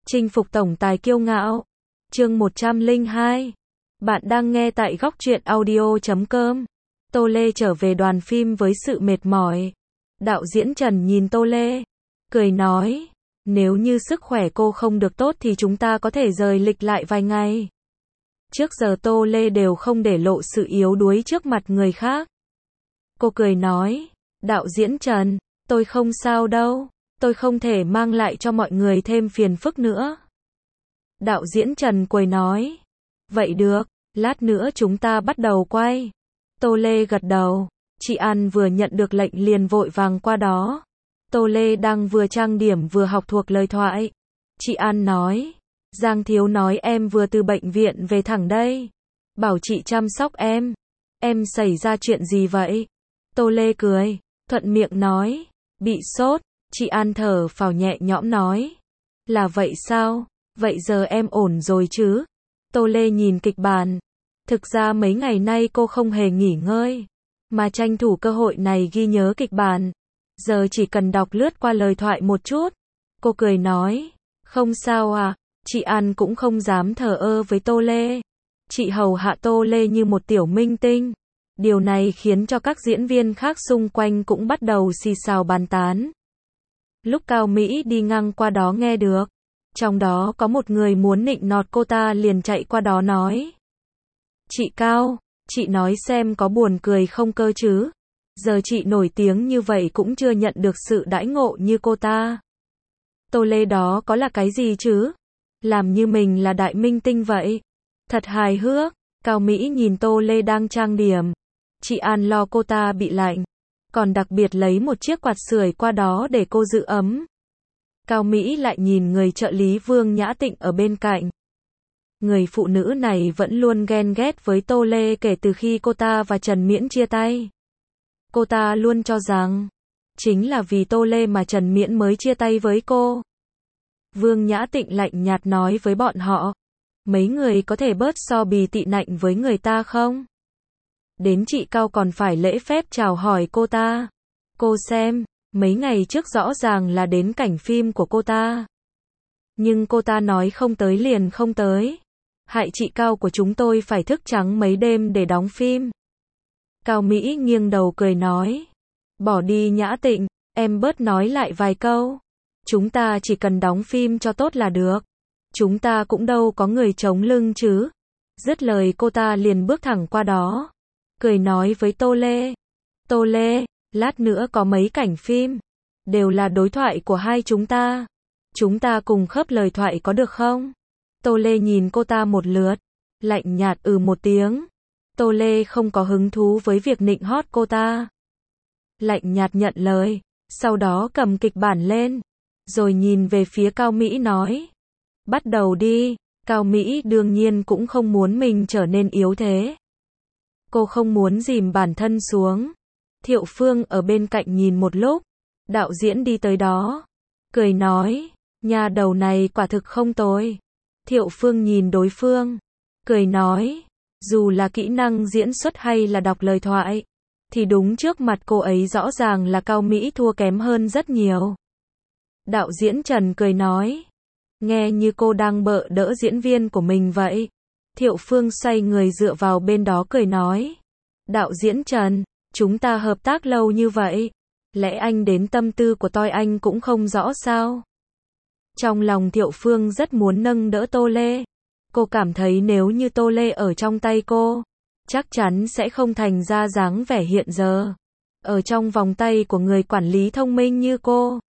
Chinh phục tổng tài kiêu ngạo. Chương 102. Bạn đang nghe tại góc truyện audio.com. Tô Lê trở về đoàn phim với sự mệt mỏi. Đạo diễn Trần nhìn Tô Lê, cười nói, nếu như sức khỏe cô không được tốt thì chúng ta có thể rời lịch lại vài ngày. Trước giờ Tô Lê đều không để lộ sự yếu đuối trước mặt người khác. Cô cười nói, đạo diễn Trần, tôi không sao đâu, tôi không thể mang lại cho mọi người thêm phiền phức nữa. Đạo diễn Trần cười nói, vậy được, lát nữa chúng ta bắt đầu quay. Tô Lê gật đầu, chị An vừa nhận được lệnh liền vội vàng qua đó. Tô Lê đang vừa trang điểm vừa học thuộc lời thoại. Chị An nói, Giang Thiếu nói em vừa từ bệnh viện về thẳng đây. Bảo chị chăm sóc em. Em xảy ra chuyện gì vậy? Tô Lê cười, thuận miệng nói, bị sốt. Chị An thở phào nhẹ nhõm nói, là vậy sao? Vậy giờ em ổn rồi chứ? Tô Lê nhìn kịch bản. Thực ra mấy ngày nay cô không hề nghỉ ngơi, mà tranh thủ cơ hội này ghi nhớ kịch bản. Giờ chỉ cần đọc lướt qua lời thoại một chút. Cô cười nói, không sao à? Chị An cũng không dám thờ ơ với Tô Lê. Chị hầu hạ Tô Lê như một tiểu minh tinh. Điều này khiến cho các diễn viên khác xung quanh cũng bắt đầu xì xào bàn tán. Lúc Cao Mỹ đi ngang qua đó nghe được, trong đó có một người muốn nịnh nọt cô ta liền chạy qua đó nói, chị Cao, chị nói xem có buồn cười không cơ chứ? Giờ chị nổi tiếng như vậy cũng chưa nhận được sự đãi ngộ như cô ta. Tô Lê đó có là cái gì chứ? Làm như mình là đại minh tinh vậy. Thật hài hước. Cao Mỹ nhìn Tô Lê đang trang điểm. Chị An lo cô ta bị lạnh, còn đặc biệt lấy một chiếc quạt sưởi qua đó để cô giữ ấm. Cao Mỹ lại nhìn người trợ lý Vương Nhã Tịnh ở bên cạnh. Người phụ nữ này vẫn luôn ghen ghét với Tô Lê kể từ khi cô ta và Trần Miễn chia tay. Cô ta luôn cho rằng, chính là vì Tô Lê mà Trần Miễn mới chia tay với cô. Vương Nhã Tịnh lạnh nhạt nói với bọn họ, mấy người có thể bớt so bì tị nạnh với người ta không? Đến chị Cao còn phải lễ phép chào hỏi cô ta. Cô xem, mấy ngày trước rõ ràng là đến cảnh phim của cô ta. Nhưng cô ta nói không tới liền không tới. Hại chị Cao của chúng tôi phải thức trắng mấy đêm để đóng phim. Cao Mỹ nghiêng đầu cười nói, bỏ đi Nhã Tịnh, em bớt nói lại vài câu. Chúng ta chỉ cần đóng phim cho tốt là được. Chúng ta cũng đâu có người chống lưng chứ. Dứt lời cô ta liền bước thẳng qua đó, cười nói với Tô Lê. Tô Lê, lát nữa có mấy cảnh phim, đều là đối thoại của hai chúng ta. Chúng ta cùng khớp lời thoại có được không? Tô Lê nhìn cô ta một lượt, lạnh nhạt một tiếng. Tô Lê không có hứng thú với việc nịnh hót cô ta. Lạnh nhạt nhận lời, sau đó cầm kịch bản lên, rồi nhìn về phía Cao Mỹ nói, bắt đầu đi. Cao Mỹ đương nhiên cũng không muốn mình trở nên yếu thế. Cô không muốn dìm bản thân xuống. Thiệu Phương ở bên cạnh nhìn một lúc, đạo diễn đi tới đó, cười nói, nhà đầu này quả thực không tồi. Thiệu Phương nhìn đối phương, cười nói, dù là kỹ năng diễn xuất hay là đọc lời thoại, thì đúng trước mặt cô ấy rõ ràng là Cao Mỹ thua kém hơn rất nhiều. Đạo diễn Trần cười nói, nghe như cô đang bợ đỡ diễn viên của mình vậy. Thiệu Phương xoay người dựa vào bên đó cười nói, đạo diễn Trần, chúng ta hợp tác lâu như vậy, lẽ anh đến tâm tư của tôi anh cũng không rõ sao? Trong lòng Thiệu Phương rất muốn nâng đỡ Tô Lê. Cô cảm thấy nếu như Tô Lê ở trong tay cô, chắc chắn sẽ không thành ra dáng vẻ hiện giờ. Ở trong vòng tay của người quản lý thông minh như cô.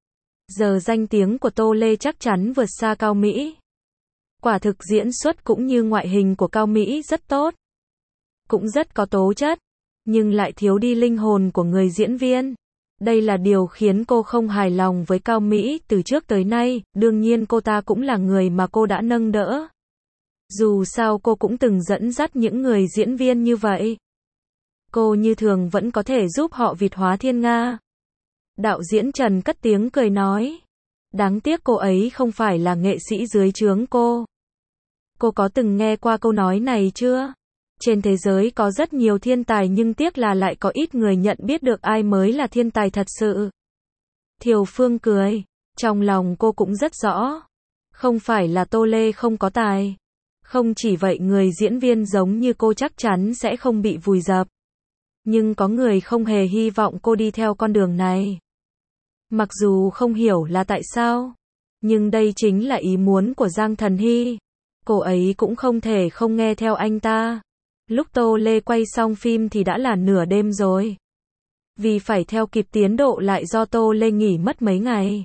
Giờ danh tiếng của Tô Lê chắc chắn vượt xa Cao Mỹ. Quả thực diễn xuất cũng như ngoại hình của Cao Mỹ rất tốt, cũng rất có tố chất, nhưng lại thiếu đi linh hồn của người diễn viên. Đây là điều khiến cô không hài lòng với Cao Mỹ từ trước tới nay. Đương nhiên cô ta cũng là người mà cô đã nâng đỡ. Dù sao cô cũng từng dẫn dắt những người diễn viên như vậy. Cô như thường vẫn có thể giúp họ Việt hóa thiên nga. Đạo diễn Trần cất tiếng cười nói, đáng tiếc cô ấy không phải là nghệ sĩ dưới trướng cô. Cô có từng nghe qua câu nói này chưa? Trên thế giới có rất nhiều thiên tài nhưng tiếc là lại có ít người nhận biết được ai mới là thiên tài thật sự. Thiều Phương cười, trong lòng cô cũng rất rõ. Không phải là Tô Lê không có tài. Không chỉ vậy, người diễn viên giống như cô chắc chắn sẽ không bị vùi dập. Nhưng có người không hề hy vọng cô đi theo con đường này. Mặc dù không hiểu là tại sao, nhưng đây chính là ý muốn của Giang Thần Hy. Cô ấy cũng không thể không nghe theo anh ta. Lúc Tô Lê quay xong phim thì đã là nửa đêm rồi. Vì phải theo kịp tiến độ lại do Tô Lê nghỉ mất mấy ngày,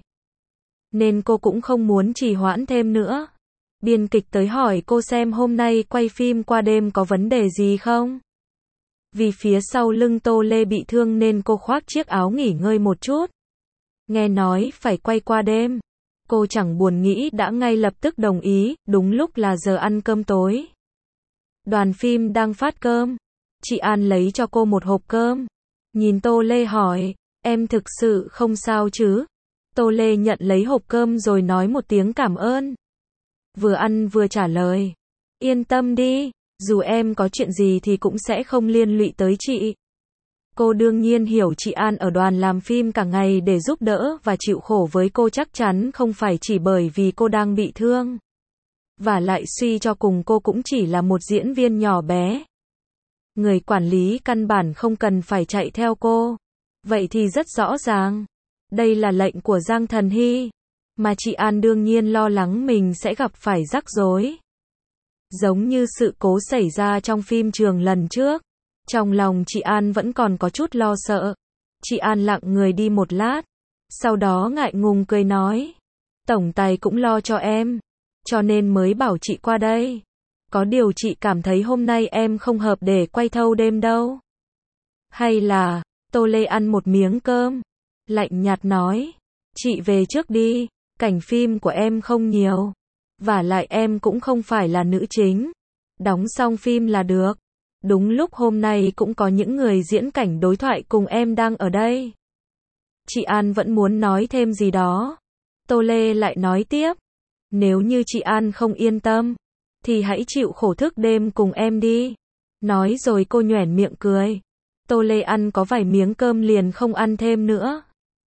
nên cô cũng không muốn trì hoãn thêm nữa. Biên kịch tới hỏi cô xem hôm nay quay phim qua đêm có vấn đề gì không? Vì phía sau lưng Tô Lê bị thương nên cô khoác chiếc áo nghỉ ngơi một chút. Nghe nói phải quay qua đêm, cô chẳng buồn nghĩ đã ngay lập tức đồng ý. Đúng lúc là giờ ăn cơm tối. Đoàn phim đang phát cơm. Chị An lấy cho cô một hộp cơm. Nhìn Tô Lê hỏi, em thực sự không sao chứ? Tô Lê nhận lấy hộp cơm rồi nói một tiếng cảm ơn. Vừa ăn vừa trả lời, yên tâm đi, dù em có chuyện gì thì cũng sẽ không liên lụy tới chị. Cô đương nhiên hiểu chị An ở đoàn làm phim cả ngày để giúp đỡ và chịu khổ với cô chắc chắn không phải chỉ bởi vì cô đang bị thương. Và lại suy cho cùng cô cũng chỉ là một diễn viên nhỏ bé. Người quản lý căn bản không cần phải chạy theo cô. Vậy thì rất rõ ràng, đây là lệnh của Giang Thần Hy. Mà chị An đương nhiên lo lắng mình sẽ gặp phải rắc rối. Giống như sự cố xảy ra trong phim Trường lần trước. Trong lòng chị An vẫn còn có chút lo sợ. Chị An lặng người đi một lát. Sau đó ngại ngùng cười nói, tổng tài cũng lo cho em, cho nên mới bảo chị qua đây. Có điều chị cảm thấy hôm nay em không hợp để quay thâu đêm đâu. Hay là, Tô Lê ăn một miếng cơm, lạnh nhạt nói, chị về trước đi, cảnh phim của em không nhiều. Vả lại em cũng không phải là nữ chính. Đóng xong phim là được. Đúng lúc hôm nay cũng có những người diễn cảnh đối thoại cùng em đang ở đây. Chị An vẫn muốn nói thêm gì đó. Tô Lê lại nói tiếp, nếu như chị An không yên tâm, thì hãy chịu khổ thức đêm cùng em đi. Nói rồi cô nhoẻn miệng cười. Tô Lê ăn có vài miếng cơm liền không ăn thêm nữa.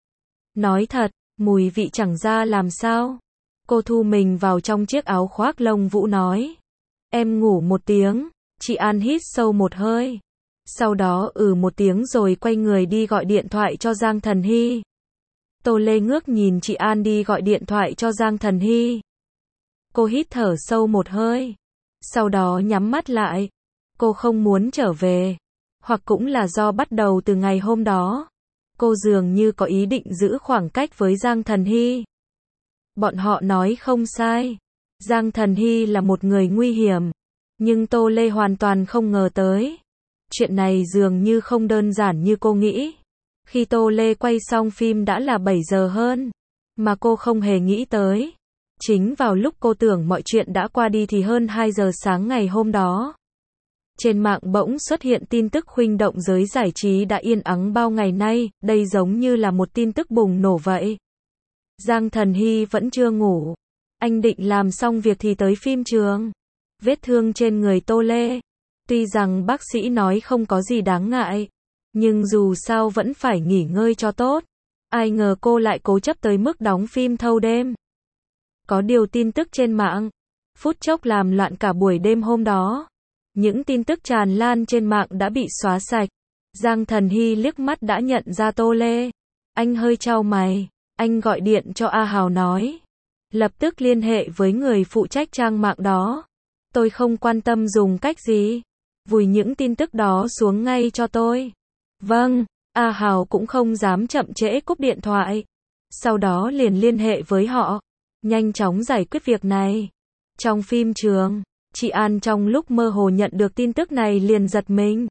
Nói thật, mùi vị chẳng ra làm sao. Cô thu mình vào trong chiếc áo khoác lông vũ nói, em ngủ một tiếng. Chị An hít sâu một hơi. Sau đó một tiếng rồi quay người đi gọi điện thoại cho Giang Thần Hy. Tô Lê ngước nhìn chị An đi gọi điện thoại cho Giang Thần Hy. Cô hít thở sâu một hơi. Sau đó nhắm mắt lại. Cô không muốn trở về. Hoặc cũng là do bắt đầu từ ngày hôm đó, cô dường như có ý định giữ khoảng cách với Giang Thần Hy. Bọn họ nói không sai. Giang Thần Hy là một người nguy hiểm. Nhưng Tô Lê hoàn toàn không ngờ tới. Chuyện này dường như không đơn giản như cô nghĩ. Khi Tô Lê quay xong phim đã là 7 giờ hơn. Mà cô không hề nghĩ tới. Chính vào lúc cô tưởng mọi chuyện đã qua đi thì hơn 2 giờ sáng ngày hôm đó. Trên mạng bỗng xuất hiện tin tức khuấy động giới giải trí đã yên ắng bao ngày nay. Đây giống như là một tin tức bùng nổ vậy. Giang Thần Hy vẫn chưa ngủ. Anh định làm xong việc thì tới phim trường. Vết thương trên người Tô Lê, tuy rằng bác sĩ nói không có gì đáng ngại, nhưng dù sao vẫn phải nghỉ ngơi cho tốt. Ai ngờ cô lại cố chấp tới mức đóng phim thâu đêm. Có điều tin tức trên mạng, phút chốc làm loạn cả buổi đêm hôm đó. Những tin tức tràn lan trên mạng đã bị xóa sạch. Giang Thần Hy liếc mắt đã nhận ra Tô Lê. Anh hơi chau mày, anh gọi điện cho A Hào nói, lập tức liên hệ với người phụ trách trang mạng đó. Tôi không quan tâm dùng cách gì, vùi những tin tức đó xuống ngay cho tôi. Vâng, A Hào cũng không dám chậm trễ cúp điện thoại. Sau đó liền liên hệ với họ, nhanh chóng giải quyết việc này. Trong phim trường, chị An trong lúc mơ hồ nhận được tin tức này liền giật mình.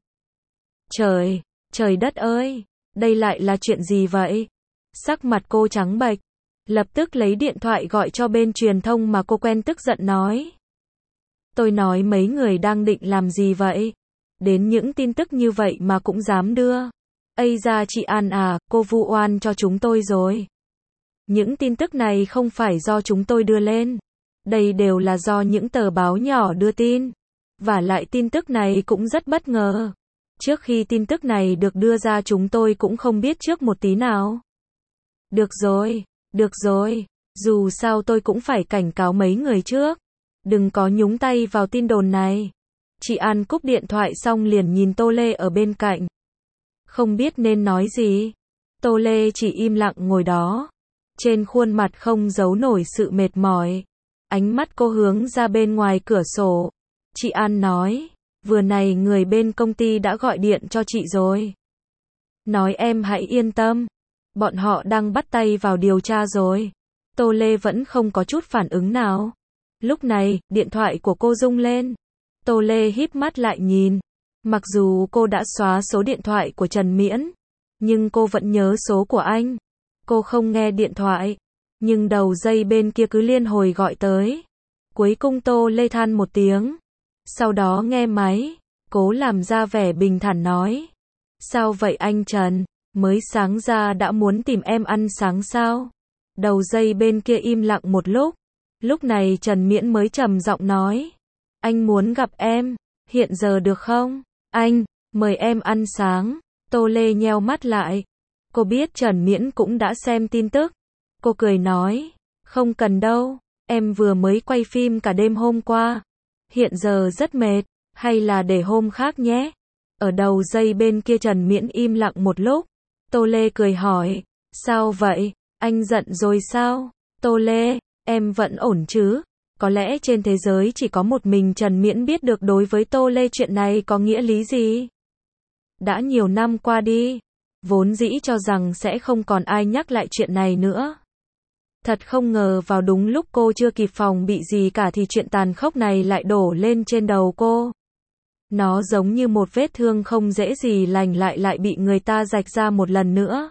Trời đất ơi, đây lại là chuyện gì vậy? Sắc mặt cô trắng bệch, lập tức lấy điện thoại gọi cho bên truyền thông mà cô quen tức giận nói. Tôi nói mấy người đang định làm gì vậy? Đến những tin tức như vậy mà cũng dám đưa. Ây da chị An à, cô vu oan cho chúng tôi rồi. Những tin tức này không phải do chúng tôi đưa lên. Đây đều là do những tờ báo nhỏ đưa tin. Và lại tin tức này cũng rất bất ngờ. Trước khi tin tức này được đưa ra chúng tôi cũng không biết trước một tí nào. Được rồi, Dù sao tôi cũng phải cảnh cáo mấy người trước. Đừng có nhúng tay vào tin đồn này. Chị An cúp điện thoại xong liền nhìn Tô Lê ở bên cạnh. Không biết nên nói gì. Tô Lê chỉ im lặng ngồi đó. Trên khuôn mặt không giấu nổi sự mệt mỏi. Ánh mắt cô hướng ra bên ngoài cửa sổ. Chị An nói, vừa này người bên công ty đã gọi điện cho chị rồi. Nói em hãy yên tâm. Bọn họ đang bắt tay vào điều tra rồi. Tô Lê vẫn không có chút phản ứng nào. Lúc này, điện thoại của cô rung lên. Tô Lê híp mắt lại nhìn. Mặc dù cô đã xóa số điện thoại của Trần Miễn, nhưng cô vẫn nhớ số của anh. Cô không nghe điện thoại, nhưng đầu dây bên kia cứ liên hồi gọi tới. Cuối cùng Tô Lê than một tiếng. Sau đó nghe máy, cố làm ra vẻ bình thản nói. Sao vậy anh Trần? Mới sáng ra đã muốn tìm em ăn sáng sao? Đầu dây bên kia im lặng một lúc. Lúc này Trần Miễn mới trầm giọng nói. Anh muốn gặp em, hiện giờ được không? Anh, mời em ăn sáng. Tô Lê nheo mắt lại. Cô biết Trần Miễn cũng đã xem tin tức. Cô cười nói. Không cần đâu, em vừa mới quay phim cả đêm hôm qua. Hiện giờ rất mệt, hay là để hôm khác nhé. Ở đầu dây bên kia Trần Miễn im lặng một lúc. Tô Lê cười hỏi. Sao vậy? Anh giận rồi sao? Tô Lê, em vẫn ổn chứ? Có lẽ trên thế giới chỉ có một mình Trần Miễn biết được đối với Tô Lê chuyện này có nghĩa lý gì. Đã nhiều năm qua đi, vốn dĩ cho rằng sẽ không còn ai nhắc lại chuyện này nữa. Thật không ngờ vào đúng lúc cô chưa kịp phòng bị gì cả thì chuyện tàn khốc này lại đổ lên trên đầu cô. Nó giống như một vết thương không dễ gì lành lại bị người ta rạch ra một lần nữa.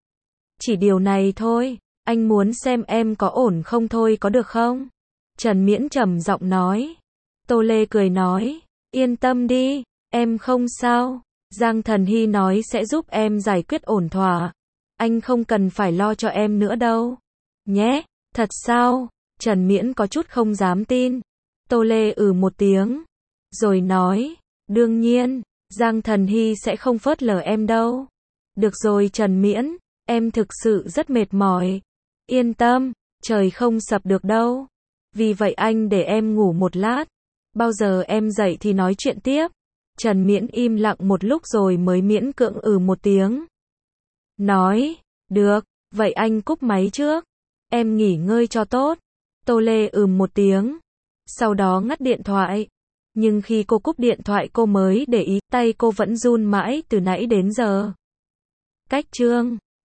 Chỉ điều này thôi, anh muốn xem em có ổn không thôi có được không? Trần Miễn trầm giọng nói. Tô Lê cười nói, yên tâm đi, em không sao. Giang Thần Hy nói sẽ giúp em giải quyết ổn thỏa. Anh không cần phải lo cho em nữa đâu. Nhé, thật sao? Trần Miễn có chút không dám tin. Tô Lê một tiếng. Rồi nói, đương nhiên, Giang Thần Hy sẽ không phớt lờ em đâu. Được rồi Trần Miễn, em thực sự rất mệt mỏi. Yên tâm, trời không sập được đâu. Vì vậy anh để em ngủ một lát. Bao giờ em dậy thì nói chuyện tiếp. Trần Miễn im lặng một lúc rồi mới miễn cưỡng một tiếng. Nói, được, vậy anh cúp máy trước. Em nghỉ ngơi cho tốt. Tô Lê một tiếng. Sau đó ngắt điện thoại. Nhưng khi cô cúp điện thoại cô mới để ý tay cô vẫn run mãi từ nãy đến giờ. Cách chương